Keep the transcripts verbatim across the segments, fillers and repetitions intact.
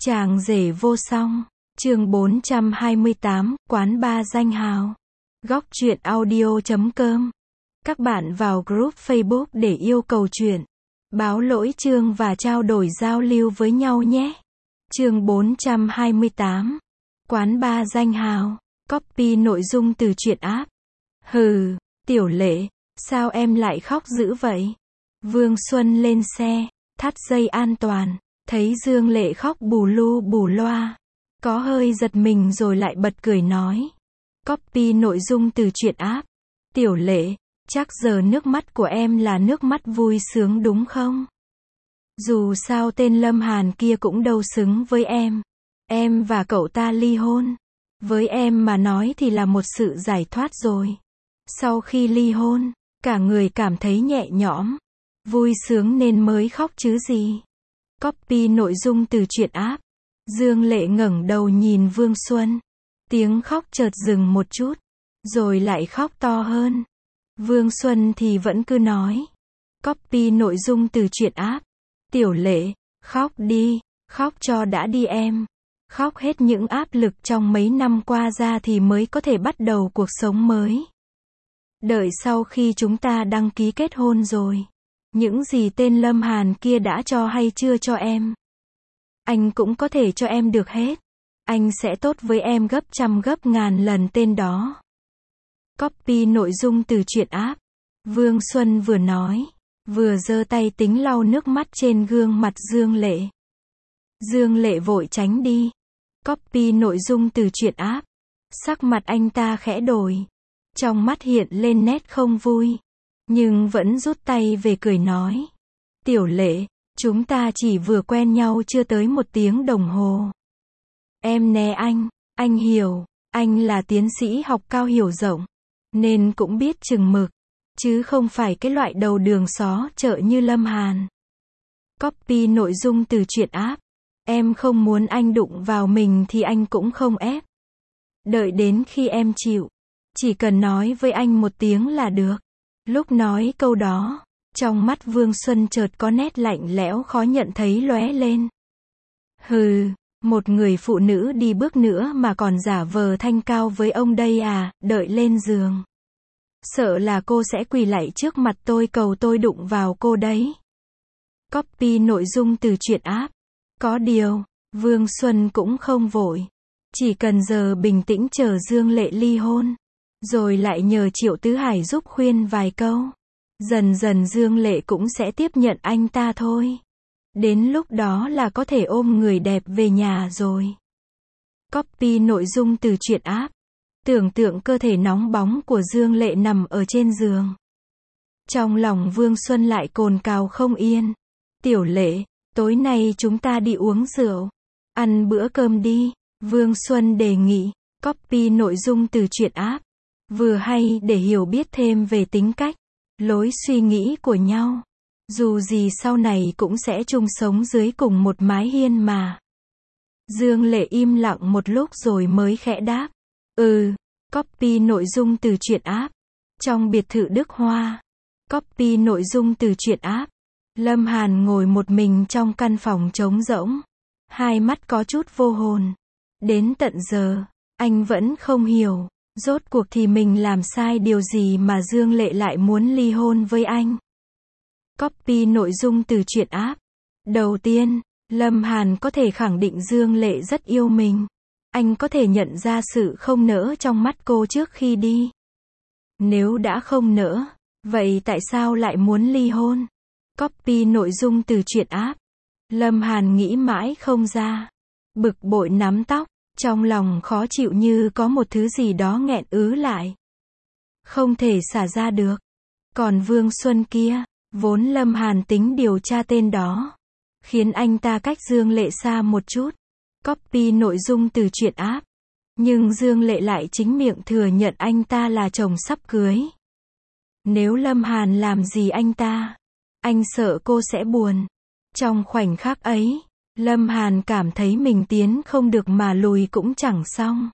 Chàng rể vô song. Chương bốn trăm hai mươi tám, quán ba danh hào. Góc truyện audio chấm com. Các bạn vào group Facebook để yêu cầu truyện, báo lỗi chương và trao đổi giao lưu với nhau nhé. Chương bốn trăm hai mươi tám. Quán ba danh hào. Copy nội dung từ truyện app. Hừ, Tiểu Lệ, sao em lại khóc dữ vậy? Vương Xuân lên xe, thắt dây an toàn, thấy Dương Lệ khóc bù lu bù loa, có hơi giật mình rồi lại bật cười nói. Copy nội dung từ truyện app. Tiểu Lệ, chắc giờ nước mắt của em là nước mắt vui sướng đúng không? Dù sao tên Lâm Hàn kia cũng đâu xứng với em. Em và cậu ta ly hôn. Với em mà nói thì là một sự giải thoát rồi. Sau khi ly hôn, cả người cảm thấy nhẹ nhõm, vui sướng nên mới khóc chứ gì. Copy nội dung từ truyện app. Dương Lệ ngẩng đầu nhìn Vương Xuân. Tiếng khóc chợt dừng một chút, rồi lại khóc to hơn. Vương Xuân thì vẫn cứ nói. Copy nội dung từ truyện app. Tiểu Lệ, khóc đi, khóc cho đã đi em. Khóc hết những áp lực trong mấy năm qua ra thì mới có thể bắt đầu cuộc sống mới. Đợi sau khi chúng ta đăng ký kết hôn rồi, những gì tên Lâm Hàn kia đã cho hay chưa cho em, anh cũng có thể cho em được hết. Anh sẽ tốt với em gấp trăm gấp ngàn lần tên đó. Copy nội dung từ truyện app. Vương Xuân vừa nói, vừa giơ tay tính lau nước mắt trên gương mặt Dương Lệ. Dương Lệ vội tránh đi. Copy nội dung từ truyện app. Sắc mặt anh ta khẽ đổi, trong mắt hiện lên nét không vui, nhưng vẫn rút tay về cười nói. Tiểu Lệ, chúng ta chỉ vừa quen nhau chưa tới một tiếng đồng hồ. Em né anh, anh hiểu, anh là tiến sĩ học cao hiểu rộng, nên cũng biết chừng mực, chứ không phải cái loại đầu đường xó chợ như Lâm Hàn. Copy nội dung từ truyện app. Em không muốn anh đụng vào mình thì anh cũng không ép. Đợi đến khi em chịu, chỉ cần nói với anh một tiếng là được. Lúc nói câu đó, trong mắt Vương Xuân chợt có nét lạnh lẽo khó nhận thấy lóe lên. Hừ, một người phụ nữ đi bước nữa mà còn giả vờ thanh cao với ông đây à, đợi lên giường. Sợ là cô sẽ quỳ lạy trước mặt tôi cầu tôi đụng vào cô đấy. Copy nội dung từ truyện app. Có điều, Vương Xuân cũng không vội. Chỉ cần giờ bình tĩnh chờ Dương Lệ ly hôn, rồi lại nhờ Triệu Tứ Hải giúp khuyên vài câu. Dần dần Dương Lệ cũng sẽ tiếp nhận anh ta thôi. Đến lúc đó là có thể ôm người đẹp về nhà rồi. Copy nội dung từ truyện app. Tưởng tượng cơ thể nóng bóng của Dương Lệ nằm ở trên giường. Trong lòng Vương Xuân lại cồn cào không yên. Tiểu Lệ, tối nay chúng ta đi uống rượu, ăn bữa cơm đi. Vương Xuân đề nghị. Copy nội dung từ truyện app. Vừa hay để hiểu biết thêm về tính cách, lối suy nghĩ của nhau. Dù gì sau này cũng sẽ chung sống dưới cùng một mái hiên mà. Dương Lệ im lặng một lúc rồi mới khẽ đáp. Ừ. Copy nội dung từ truyện app. Trong biệt thự Đức Hoa. Copy nội dung từ truyện app. Lâm Hàn ngồi một mình trong căn phòng trống rỗng, hai mắt có chút vô hồn. Đến tận giờ, anh vẫn không hiểu, rốt cuộc thì mình làm sai điều gì mà Dương Lệ lại muốn ly hôn với anh. Copy nội dung từ truyện app. Đầu tiên, Lâm Hàn có thể khẳng định Dương Lệ rất yêu mình. Anh có thể nhận ra sự không nỡ trong mắt cô trước khi đi. Nếu đã không nỡ, vậy tại sao lại muốn ly hôn? Copy nội dung từ truyện app. Lâm Hàn nghĩ mãi không ra. Bực bội nắm tóc, trong lòng khó chịu như có một thứ gì đó nghẹn ứ lại, không thể xả ra được. Còn Vương Xuân kia, vốn Lâm Hàn tính điều tra tên đó, khiến anh ta cách Dương Lệ xa một chút. Copy nội dung từ truyện app. Nhưng Dương Lệ lại chính miệng thừa nhận anh ta là chồng sắp cưới. Nếu Lâm Hàn làm gì anh ta, anh sợ cô sẽ buồn. Trong khoảnh khắc ấy, Lâm Hàn cảm thấy mình tiến không được mà lùi cũng chẳng xong.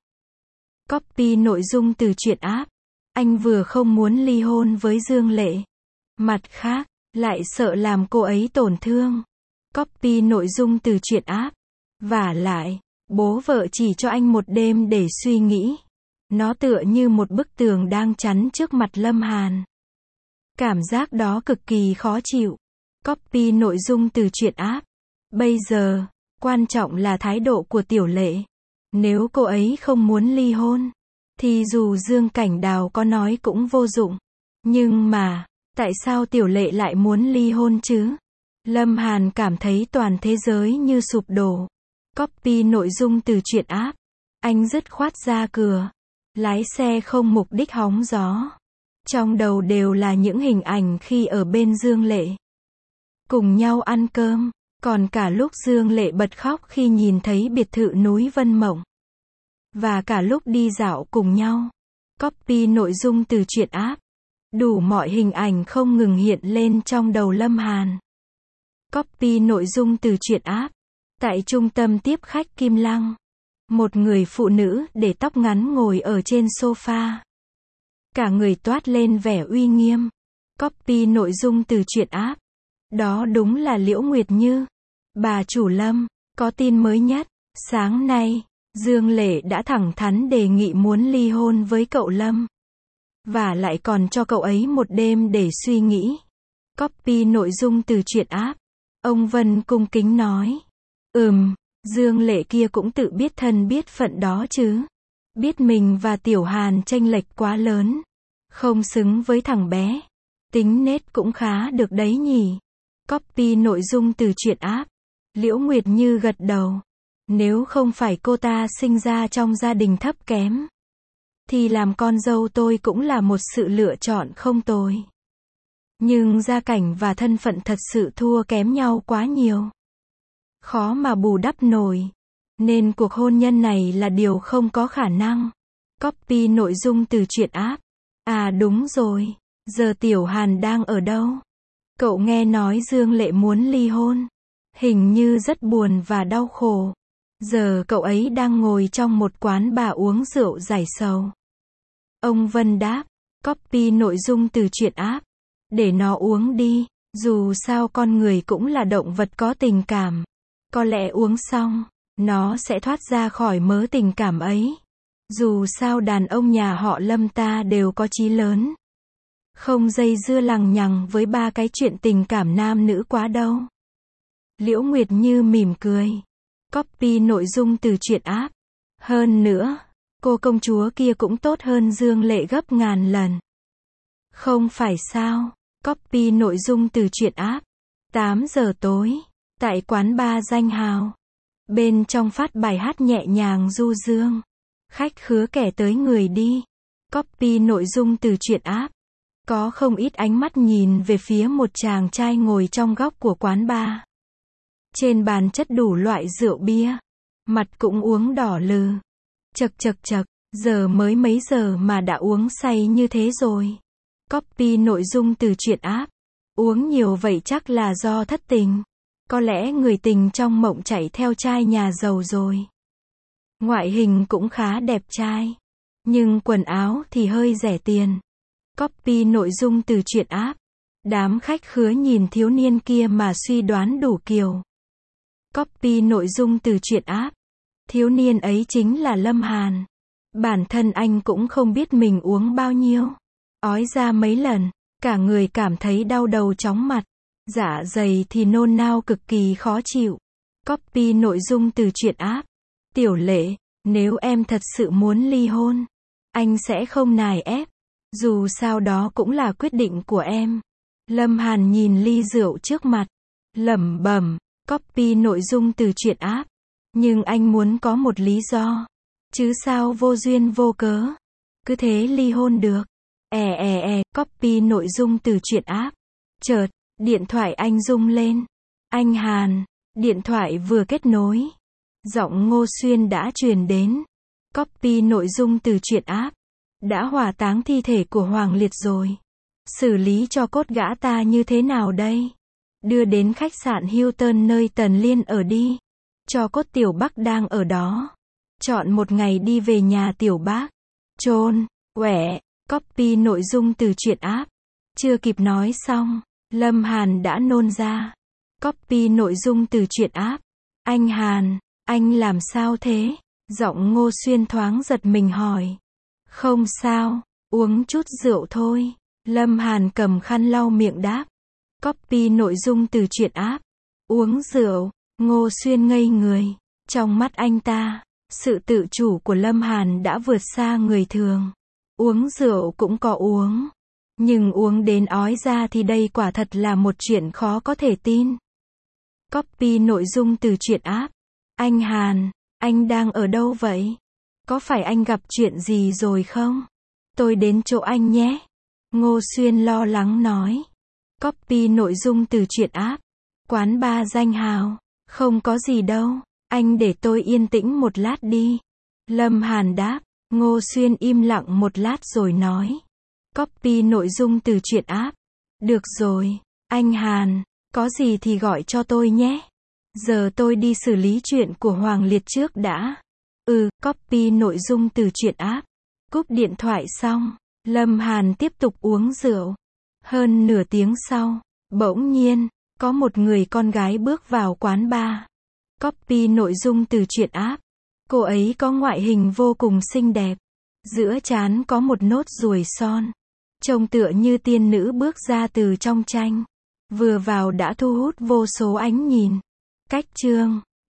Copy nội dung từ truyện app. Anh vừa không muốn ly hôn với Dương Lệ, mặt khác, lại sợ làm cô ấy tổn thương. Copy nội dung từ truyện app. Vả lại, bố vợ chỉ cho anh một đêm để suy nghĩ. Nó tựa như một bức tường đang chắn trước mặt Lâm Hàn. Cảm giác đó cực kỳ khó chịu. Copy nội dung từ truyện app. Bây giờ, quan trọng là thái độ của Tiểu Lệ. Nếu cô ấy không muốn ly hôn, thì dù Dương Cảnh Đào có nói cũng vô dụng. Nhưng mà, tại sao Tiểu Lệ lại muốn ly hôn chứ? Lâm Hàn cảm thấy toàn thế giới như sụp đổ. Copy nội dung từ truyện app. Anh dứt khoát ra cửa. Lái xe không mục đích hóng gió. Trong đầu đều là những hình ảnh khi ở bên Dương Lệ. Cùng nhau ăn cơm. Còn cả lúc Dương Lệ bật khóc khi nhìn thấy biệt thự núi Vân Mộng. Và cả lúc đi dạo cùng nhau. Copy nội dung từ truyện app. Đủ mọi hình ảnh không ngừng hiện lên trong đầu Lâm Hàn. Copy nội dung từ truyện app. Tại trung tâm tiếp khách Kim Lăng. Một người phụ nữ để tóc ngắn ngồi ở trên sofa. Cả người toát lên vẻ uy nghiêm. Copy nội dung từ truyện app. Đó đúng là Liễu Nguyệt Như. Bà chủ Lâm, có tin mới nhất. Sáng nay, Dương Lệ đã thẳng thắn đề nghị muốn ly hôn với cậu Lâm. Và lại còn cho cậu ấy một đêm để suy nghĩ. Copy nội dung từ truyện app. Ông Vân cung kính nói. Ừm, Dương Lệ kia cũng tự biết thân biết phận đó chứ. Biết mình và Tiểu Hàn chênh lệch quá lớn. Không xứng với thằng bé. Tính nết cũng khá được đấy nhỉ. Copy nội dung từ truyện app. Liễu Nguyệt Như gật đầu. Nếu không phải cô ta sinh ra trong gia đình thấp kém, thì làm con dâu tôi cũng là một sự lựa chọn không tồi. Nhưng gia cảnh và thân phận thật sự thua kém nhau quá nhiều. Khó mà bù đắp nổi. Nên cuộc hôn nhân này là điều không có khả năng. Copy nội dung từ truyện app. À đúng rồi. Giờ Tiểu Hàn đang ở đâu? Cậu nghe nói Dương Lệ muốn ly hôn. Hình như rất buồn và đau khổ. Giờ cậu ấy đang ngồi trong một quán bar uống rượu giải sầu. Ông Vân đáp. Copy nội dung từ truyện app. Để nó uống đi. Dù sao con người cũng là động vật có tình cảm. Có lẽ uống xong, nó sẽ thoát ra khỏi mớ tình cảm ấy. Dù sao đàn ông nhà họ Lâm ta đều có chí lớn. Không dây dưa lằng nhằng với ba cái chuyện tình cảm nam nữ quá đâu. Liễu Nguyệt Như mỉm cười. Copy nội dung từ truyện app. Hơn nữa, cô công chúa kia cũng tốt hơn Dương Lệ gấp ngàn lần. Không phải sao? Copy nội dung từ truyện app. tám giờ tối, tại quán bar danh hào. Bên trong phát bài hát nhẹ nhàng du dương. Khách khứa kẻ tới người đi. Copy nội dung từ truyện app. Có không ít ánh mắt nhìn về phía một chàng trai ngồi trong góc của quán bar. Trên bàn chất đủ loại rượu bia. Mặt cũng uống đỏ lừ. Chật chật chật, giờ mới mấy giờ mà đã uống say như thế rồi. Copy nội dung từ truyện app. Uống nhiều vậy chắc là do thất tình. Có lẽ người tình trong mộng chạy theo trai nhà giàu rồi. Ngoại hình cũng khá đẹp trai. Nhưng quần áo thì hơi rẻ tiền. Copy nội dung từ truyện app. Đám khách khứa nhìn thiếu niên kia mà suy đoán đủ kiểu. Copy nội dung từ truyện app. Thiếu niên ấy chính là Lâm Hàn. Bản thân anh cũng không biết mình uống bao nhiêu. Ói ra mấy lần, cả người cảm thấy đau đầu chóng mặt. Dạ dày thì nôn nao cực kỳ khó chịu. Copy nội dung từ truyện app. Tiểu Lệ, nếu em thật sự muốn ly hôn, anh sẽ không nài ép. Dù sao đó cũng là quyết định của em. Lâm Hàn nhìn ly rượu trước mặt. Lẩm bẩm. Copy nội dung từ truyện app. Nhưng anh muốn có một lý do. Chứ sao vô duyên vô cớ. Cứ thế ly hôn được. E e e. Copy nội dung từ truyện app. Chợt, điện thoại anh rung lên. Anh Hàn. Điện thoại vừa kết nối. Giọng Ngô Xuyên đã truyền đến. Copy nội dung từ truyện app. Đã hỏa táng thi thể của Hoàng Liệt rồi. Xử lý cho cốt gã ta như thế nào đây? Đưa đến khách sạn Hilton nơi Tần Liên ở đi. Cho cốt Tiểu Bắc đang ở đó. Chọn một ngày đi về nhà Tiểu Bác. Chôn, quẻ. Copy nội dung từ truyện app. Chưa kịp nói xong, Lâm Hàn đã nôn ra. Copy nội dung từ truyện app. Anh Hàn, Anh làm sao thế? Giọng Ngô Xuyên thoáng giật mình hỏi. Không sao, uống chút rượu thôi. Lâm Hàn cầm khăn lau miệng đáp. Copy nội dung từ truyện app. Uống rượu, Ngô Xuyên ngây người. Trong mắt anh ta, sự tự chủ của Lâm Hàn đã vượt xa người thường. Uống rượu cũng có uống. Nhưng uống đến ói ra thì đây quả thật là một chuyện khó có thể tin. Copy nội dung từ truyện app. Anh Hàn, anh đang ở đâu vậy? Có phải anh gặp chuyện gì rồi không? Tôi đến chỗ anh nhé. Ngô Xuyên lo lắng nói. Copy nội dung từ truyện app. Quán bar danh hào. Không có gì đâu. Anh để tôi yên tĩnh một lát đi. Lâm Hàn đáp. Ngô Xuyên im lặng một lát rồi nói. Copy nội dung từ truyện app. Được rồi, anh Hàn, có gì thì gọi cho tôi nhé. Giờ tôi đi xử lý chuyện của Hoàng Liệt trước đã. Ừ, copy nội dung từ truyện app. Cúp điện thoại xong, Lâm Hàn tiếp tục uống rượu. Hơn nửa tiếng sau, bỗng nhiên, có một người con gái bước vào quán bar. Copy nội dung từ truyện app. Cô ấy có ngoại hình vô cùng xinh đẹp. Giữa trán có một nốt ruồi son. Trông tựa như tiên nữ bước ra từ trong tranh. Vừa vào đã thu hút vô số ánh nhìn. Cách chương